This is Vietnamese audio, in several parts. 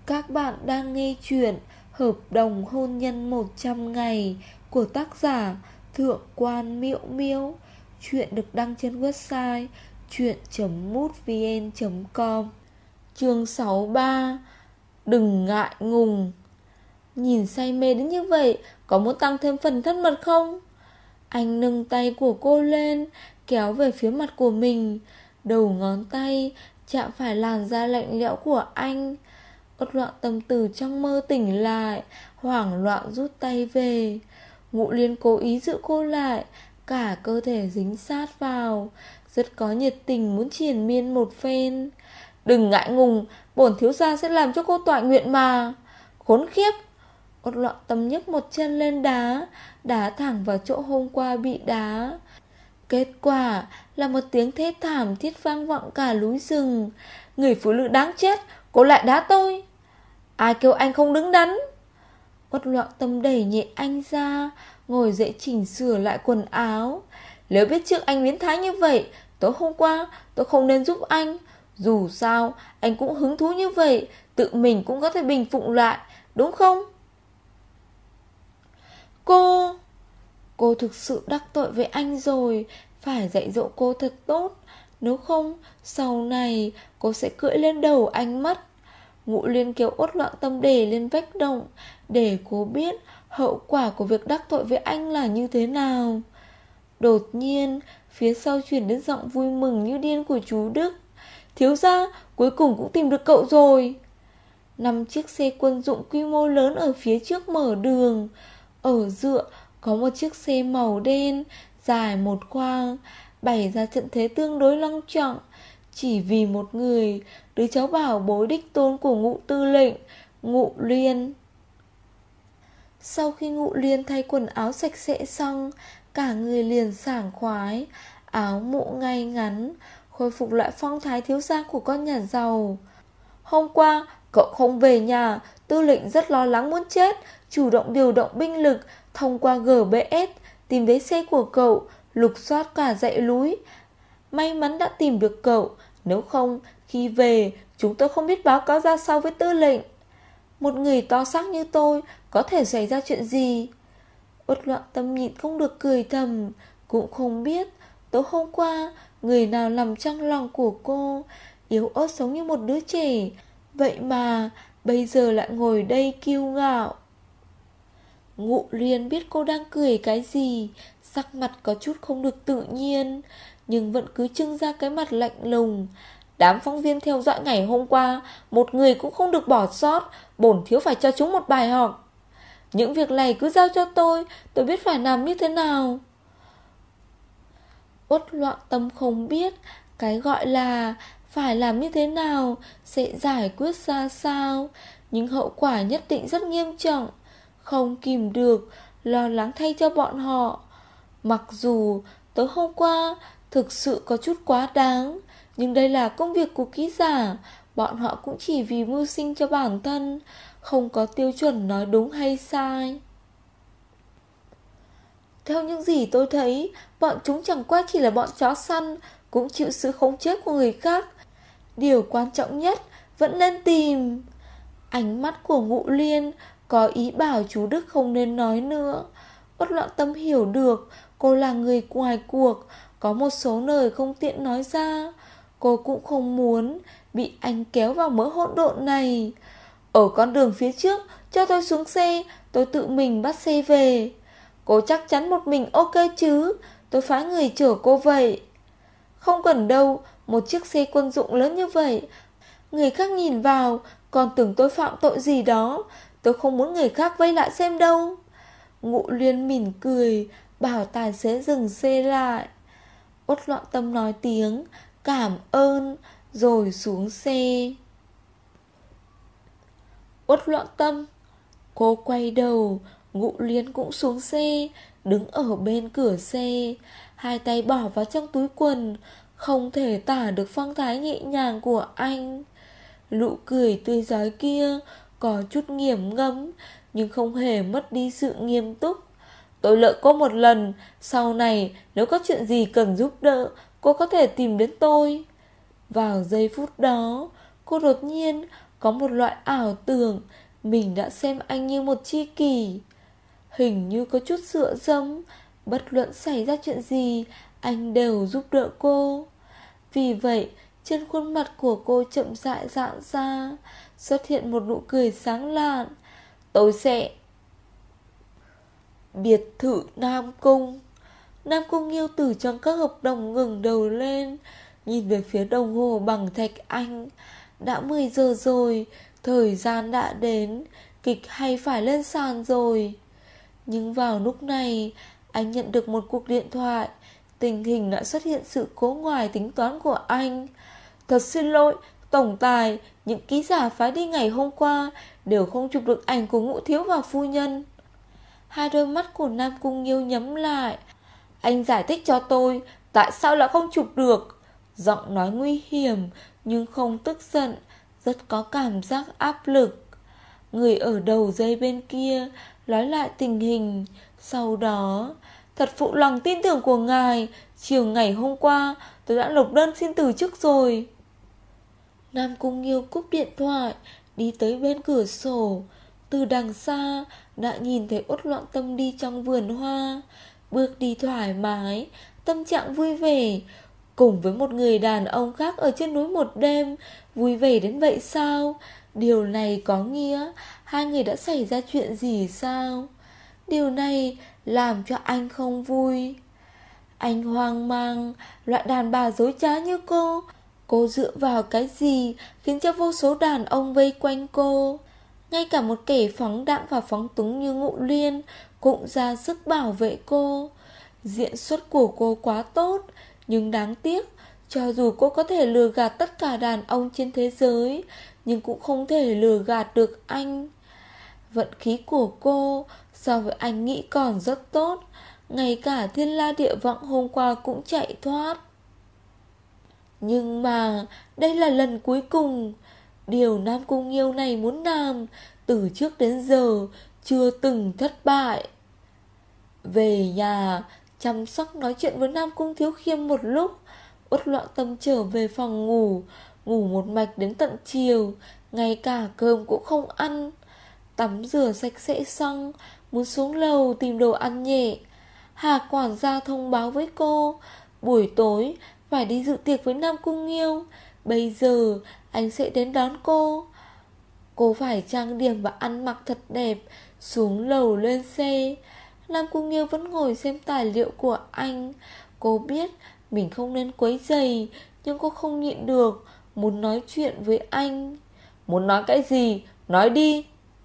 Các bạn đang nghe chuyện Hợp đồng hôn nhân 100 ngày của tác giả Thượng quan Miễu Miễu. Chuyện được đăng trên website chuyện.mútvn.com. Chương 63. Đừng ngại ngùng. Nhìn say mê đến như vậy, có muốn tăng thêm phần thân mật không? Anh nâng tay của cô lên, kéo về phía mặt của mình. Đầu ngón tay chạm phải làn da lạnh lẽo của anh. Uất Loạn Tâm từ trong mơ tỉnh lại, hoảng loạn rút tay về. Ngụ Liên cố ý giữ cô lại, cả cơ thể dính sát vào, rất có nhiệt tình muốn triền miên một phen. Đừng ngại ngùng, bổn thiếu gia sẽ làm cho cô tọa nguyện mà. Khốn khiếp! Uất Loạn Tâm nhấc một chân lên đá thẳng vào chỗ hôm qua bị đá. Kết quả là một tiếng thét thảm thiết vang vọng cả núi rừng. Người phụ nữ đáng chết, cô lại đá tôi! Ai kêu anh không đứng đắn? Uất Loạn Tâm đẩy nhẹ anh ra, ngồi dậy chỉnh sửa lại quần áo. Nếu biết trước anh biến thái như vậy, tối hôm qua tôi không nên giúp anh. Dù sao anh cũng hứng thú như vậy, tự mình cũng có thể bình phục lại, đúng không? Cô thực sự đắc tội với anh rồi. Phải dạy dỗ cô thật tốt, nếu không sau này cô sẽ cưỡi lên đầu anh mất. Ngụ Liên kéo Uất Loạn Tâm để lên vách động, để cô biết hậu quả của việc đắc tội với anh là như thế nào. Đột nhiên phía sau truyền đến giọng vui mừng như điên của chú Đức. Thiếu gia, cuối cùng cũng tìm được cậu rồi. 5 chiếc xe quân dụng quy mô lớn ở phía trước mở đường. Ở dựa có một chiếc xe màu đen dài một khoang, bày ra trận thế tương đối long trọng, chỉ vì một người, đứa cháu bảo bối đích tôn của Ngụ tư lệnh, Ngụ Liên. Sau khi Ngụ Liên thay quần áo sạch sẽ xong, cả người liền sảng khoái, áo mũ ngay ngắn, khôi phục lại phong thái thiếu gia của con nhà giàu. Hôm qua cậu không về nhà, tư lệnh rất lo lắng muốn chết, chủ động điều động binh lực thông qua GPS tìm thấy xe của cậu, lục soát cả dãy núi. May mắn đã tìm được cậu, nếu không khi về chúng tôi không biết báo cáo ra sao với tư lệnh. Một người to xác như tôi có thể xảy ra chuyện gì? Uất Loạn Tâm nhịn không được cười thầm, cũng không biết tối hôm qua người nào nằm trong lòng của cô, yếu ớt giống như một đứa trẻ, vậy mà bây giờ lại ngồi đây kiêu ngạo. Ngụ Liên biết cô đang cười cái gì, sắc mặt có chút không được tự nhiên, nhưng vẫn cứ trưng ra cái mặt lạnh lùng. Đám phóng viên theo dõi ngày hôm qua, một người cũng không được bỏ sót, bổn thiếu phải cho chúng một bài học. Những việc này cứ giao cho tôi biết phải làm như thế nào. Uất Loạn Tâm không biết cái gọi là phải làm như thế nào sẽ giải quyết ra sao, nhưng hậu quả nhất định rất nghiêm trọng. Không kìm được, lo lắng thay cho bọn họ. Mặc dù tối hôm qua thực sự có chút quá đáng, nhưng đây là công việc của ký giả, bọn họ cũng chỉ vì mưu sinh cho bản thân, không có tiêu chuẩn nói đúng hay sai. Theo những gì tôi thấy, bọn chúng chẳng qua chỉ là bọn chó săn, cũng chịu sự khống chế của người khác. Điều quan trọng nhất vẫn nên tìm. Ánh mắt của Ngụ Liên có ý bảo chú Đức không nên nói nữa. Uất Loạn Tâm hiểu được cô là người ngoài cuộc, có một số lời không tiện nói ra. Cô cũng không muốn bị anh kéo vào mớ hỗn độn này. Ở con đường phía trước, cho tôi xuống xe, tôi tự mình bắt xe về. Cô chắc chắn một mình ok chứ? Tôi phái người chở cô vậy. Không cần đâu, một chiếc xe quân dụng lớn như vậy, người khác nhìn vào còn tưởng tôi phạm tội gì đó. Tôi không muốn người khác vây lại xem đâu. Ngụ Liên mỉm cười, bảo tài xế dừng xe lại. Uất Loạn Tâm nói tiếng cảm ơn rồi xuống xe. Uất Loạn Tâm. Cô quay đầu, Ngụ Liên cũng xuống xe, đứng ở bên cửa xe, hai tay bỏ vào trong túi quần, không thể tả được phong thái nhẹ nhàng của anh. Nụ cười tươi rói kia có chút nghiền ngẫm, nhưng không hề mất đi sự nghiêm túc. Tôi nợ cô một lần, sau này nếu có chuyện gì cần giúp đỡ, cô có thể tìm đến tôi. Vào giây phút đó, cô đột nhiên có một loại ảo tưởng mình đã xem anh như một tri kỷ. Hình như có chút dựa dẫm, bất luận xảy ra chuyện gì, anh đều giúp đỡ cô. Vì vậy, trên khuôn mặt của cô chậm rãi giãn ra, xuất hiện một nụ cười sáng lạn. Tôi sẽ... Biệt thự Nam Cung. Nam Cung Nghiêu từ trong các hợp đồng ngừng đầu lên, nhìn về phía đồng hồ bằng thạch anh. Đã 10 giờ rồi, thời gian đã đến, kịch hay phải lên sàn rồi. Nhưng vào lúc này, anh nhận được một cuộc điện thoại. Tình hình đã xuất hiện sự cố ngoài tính toán của anh. Thật xin lỗi, tổng tài, những ký giả phái đi ngày hôm qua đều không chụp được ảnh của Ngũ thiếu và phu nhân. Hai đôi mắt của Nam Cung Nghiêu nhắm lại. Anh giải thích cho tôi, tại sao lại không chụp được? Giọng nói nguy hiểm, nhưng không tức giận, rất có cảm giác áp lực. Người ở đầu dây bên kia nói lại tình hình. Sau đó, thật phụ lòng tin tưởng của ngài, chiều ngày hôm qua tôi đã nộp đơn xin từ chức rồi. Nam Cung Nghiêu cúp điện thoại, đi tới bên cửa sổ. Từ đằng xa đã nhìn thấy Uất Loạn Tâm đi trong vườn hoa, bước đi thoải mái, tâm trạng vui vẻ, cùng với một người đàn ông khác ở trên núi một đêm. Vui vẻ đến vậy sao? Điều này có nghĩa hai người đã xảy ra chuyện gì sao? Điều này làm cho anh không vui. Anh hoang mang, loại đàn bà dối trá như cô dựa vào cái gì khiến cho vô số đàn ông vây quanh cô? Ngay cả một kẻ phóng đãng và phóng túng như Ngụ Liên cũng ra sức bảo vệ cô. Diễn xuất của cô quá tốt, nhưng đáng tiếc, cho dù cô có thể lừa gạt tất cả đàn ông trên thế giới, nhưng cũng không thể lừa gạt được anh. Vận khí của cô so với anh nghĩ còn rất tốt, ngay cả thiên la địa võng hôm qua cũng chạy thoát. Nhưng mà đây là lần cuối cùng. Điều Nam Cung Nghiêu này muốn làm từ trước đến giờ chưa từng thất bại. Về nhà chăm sóc nói chuyện với Nam Cung Thiếu Khiêm một lúc, Uất Loạn Tâm trở về phòng ngủ, ngủ một mạch đến tận chiều, ngay cả cơm cũng không ăn. Tắm rửa sạch sẽ xong, muốn xuống lầu tìm đồ ăn nhẹ. Hà quản gia thông báo với cô, buổi tối phải đi dự tiệc với Nam Cung Nghiêu. Bây giờ anh sẽ đến đón cô. Cô phải trang điểm và ăn mặc thật đẹp, xuống lầu lên xe. Nam Cung Nghiêu vẫn ngồi xem tài liệu của anh. Cô biết mình không nên quấy rầy, nhưng cô không nhịn được, muốn nói chuyện với anh. Muốn nói cái gì? Nói đi.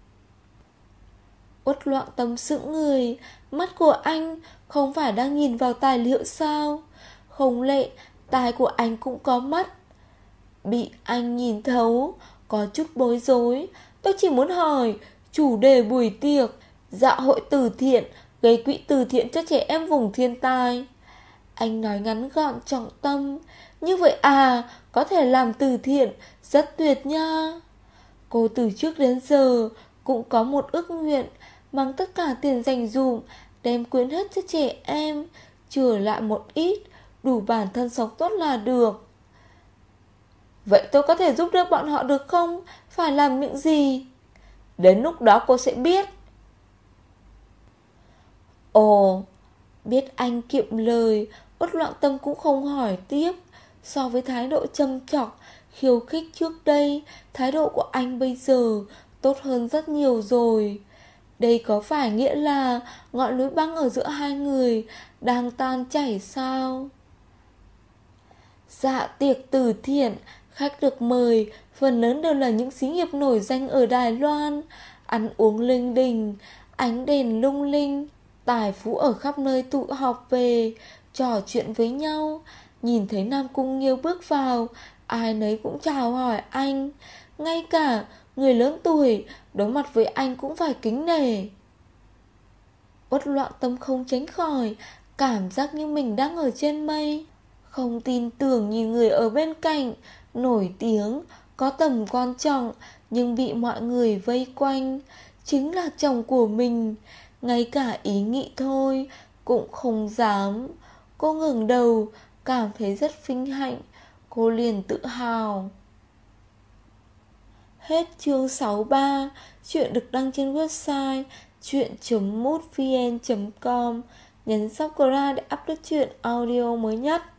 Uất Loạn Tâm sững người. Mắt của anh không phải đang nhìn vào tài liệu sao? Không lẽ tai của anh cũng có mắt? Bị anh nhìn thấu, có chút bối rối. Tôi chỉ muốn hỏi, chủ đề buổi tiệc dạ hội từ thiện, gây quỹ từ thiện cho trẻ em vùng thiên tai. Anh nói ngắn gọn trọng tâm. Như vậy à, có thể làm từ thiện, rất tuyệt nha. Cô từ trước đến giờ cũng có một ước nguyện, mang tất cả tiền dành dụm, đem quyến hết cho trẻ em, trừ lại một ít, đủ bản thân sống tốt là được. Vậy tôi có thể giúp đỡ bọn họ được không? Phải làm những gì? Đến lúc đó cô sẽ biết. Ồ, biết anh kiệm lời, Uất Loạn Tâm cũng không hỏi tiếp. So với thái độ châm chọc, khiêu khích trước đây, thái độ của anh bây giờ tốt hơn rất nhiều rồi. Đây có phải nghĩa là ngọn núi băng ở giữa hai người đang tan chảy sao? Dạ tiệc từ thiện, khách được mời phần lớn đều là những xí nghiệp nổi danh ở Đài Loan. Ăn uống linh đình, ánh đèn lung linh, tài phú ở khắp nơi tụ họp về, trò chuyện với nhau. Nhìn thấy Nam Cung Nghiêu bước vào, ai nấy cũng chào hỏi anh. Ngay cả người lớn tuổi đối mặt với anh cũng phải kính nể. Uất Loạn Tâm không tránh khỏi cảm giác như mình đang ở trên mây. Không tin tưởng nhìn người ở bên cạnh, nổi tiếng, có tầm quan trọng, nhưng bị mọi người vây quanh, chính là chồng của mình. Ngay cả ý nghĩ thôi cũng không dám. Cô ngẩng đầu, cảm thấy rất vinh hạnh. Cô liền tự hào. Hết chương 63. Chuyện được đăng trên website chuyện.mútvn.com. Nhấn subscribe để update chuyện audio mới nhất.